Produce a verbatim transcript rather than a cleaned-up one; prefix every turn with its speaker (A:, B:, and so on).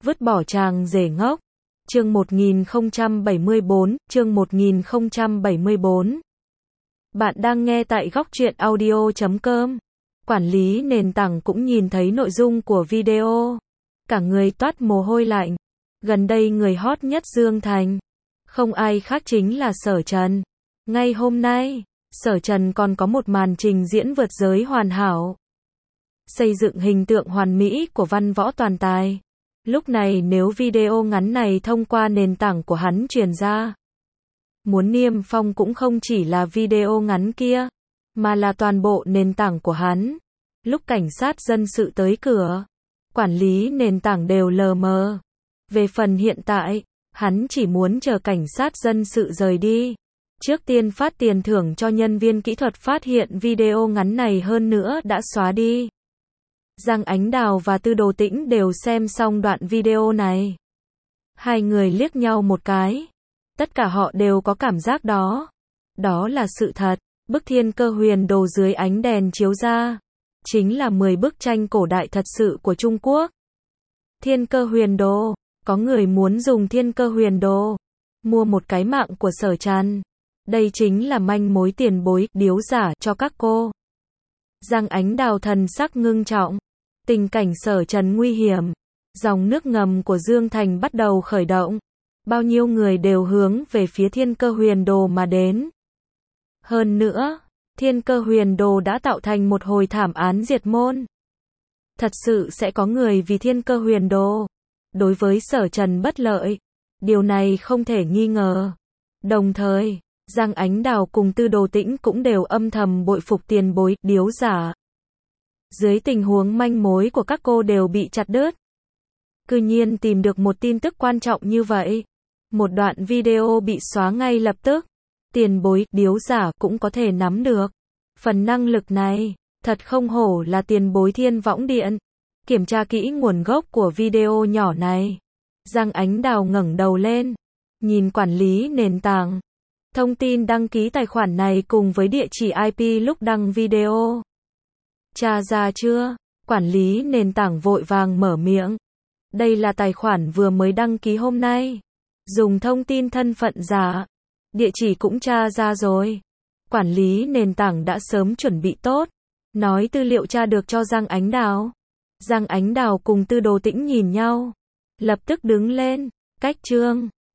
A: Vứt bỏ chàng rể ngốc. Chương một nghìn không trăm bảy mươi bốn, chương một nghìn không trăm bảy mươi bốn. Bạn đang nghe tại góc truyện audio chấm com. Quản lý nền tảng cũng nhìn thấy nội dung của video. Cả người toát mồ hôi lạnh. Gần đây người hot nhất Dương Thành. Không ai khác chính là Sở Trần. Ngay hôm nay, Sở Trần còn có một màn trình diễn vượt giới hoàn hảo. Xây dựng hình tượng hoàn mỹ của văn võ toàn tài. Lúc này nếu video ngắn này thông qua nền tảng của hắn truyền ra, muốn niêm phong cũng không chỉ là video ngắn kia, mà là toàn bộ nền tảng của hắn. Lúc cảnh sát dân sự tới cửa, quản lý nền tảng đều lờ mờ. Về phần hiện tại, hắn chỉ muốn chờ cảnh sát dân sự rời đi. Trước tiên phát tiền thưởng cho nhân viên kỹ thuật phát hiện video ngắn này, hơn nữa đã xóa đi. Giang Ánh Đào và Tư Đồ Tĩnh đều xem xong đoạn video này. Hai người liếc nhau một cái. Tất cả họ đều có cảm giác đó. Đó là sự thật. Bức Thiên Cơ Huyền Đồ dưới ánh đèn chiếu ra, chính là mười bức tranh cổ đại thật sự của Trung Quốc. Thiên Cơ Huyền Đồ. Có người muốn dùng Thiên Cơ Huyền Đồ mua một cái mạng của Sở Trần. Đây chính là manh mối tiền bối, điếu giả cho các cô. Giang Ánh Đào thần sắc ngưng trọng. Tình cảnh Sở Trần nguy hiểm. Dòng nước ngầm của Dương Thành bắt đầu khởi động. Bao nhiêu người đều hướng về phía Thiên Cơ Huyền Đồ mà đến. Hơn nữa, Thiên Cơ Huyền Đồ đã tạo thành một hồi thảm án diệt môn. Thật sự sẽ có người vì Thiên Cơ Huyền Đồ đối với Sở Trần bất lợi. Điều này không thể nghi ngờ. Đồng thời, Giang Ánh Đào cùng Tư Đồ Tĩnh cũng đều âm thầm bội phục tiền bối, điếu giả. Dưới tình huống manh mối của các cô đều bị chặt đứt, cư nhiên tìm được một tin tức quan trọng như vậy. Một đoạn video bị xóa ngay lập tức. Tiền bối, điếu giả cũng có thể nắm được phần năng lực này. Thật không hổ là tiền bối Thiên Võng Điện. Kiểm tra kỹ nguồn gốc của video nhỏ này. Giang Ánh Đào ngẩng đầu lên, nhìn quản lý nền tảng. Thông tin đăng ký tài khoản này cùng với địa chỉ i pê lúc đăng video. Tra ra chưa? Quản lý nền tảng vội vàng mở miệng. Đây là tài khoản vừa mới đăng ký hôm nay. Dùng thông tin thân phận giả. Địa chỉ cũng tra ra rồi. Quản lý nền tảng đã sớm chuẩn bị tốt. Nói tư liệu tra được cho Giang Ánh Đào. Giang Ánh Đào cùng Tư Đồ Tĩnh nhìn nhau. Lập tức đứng lên. Cách chương.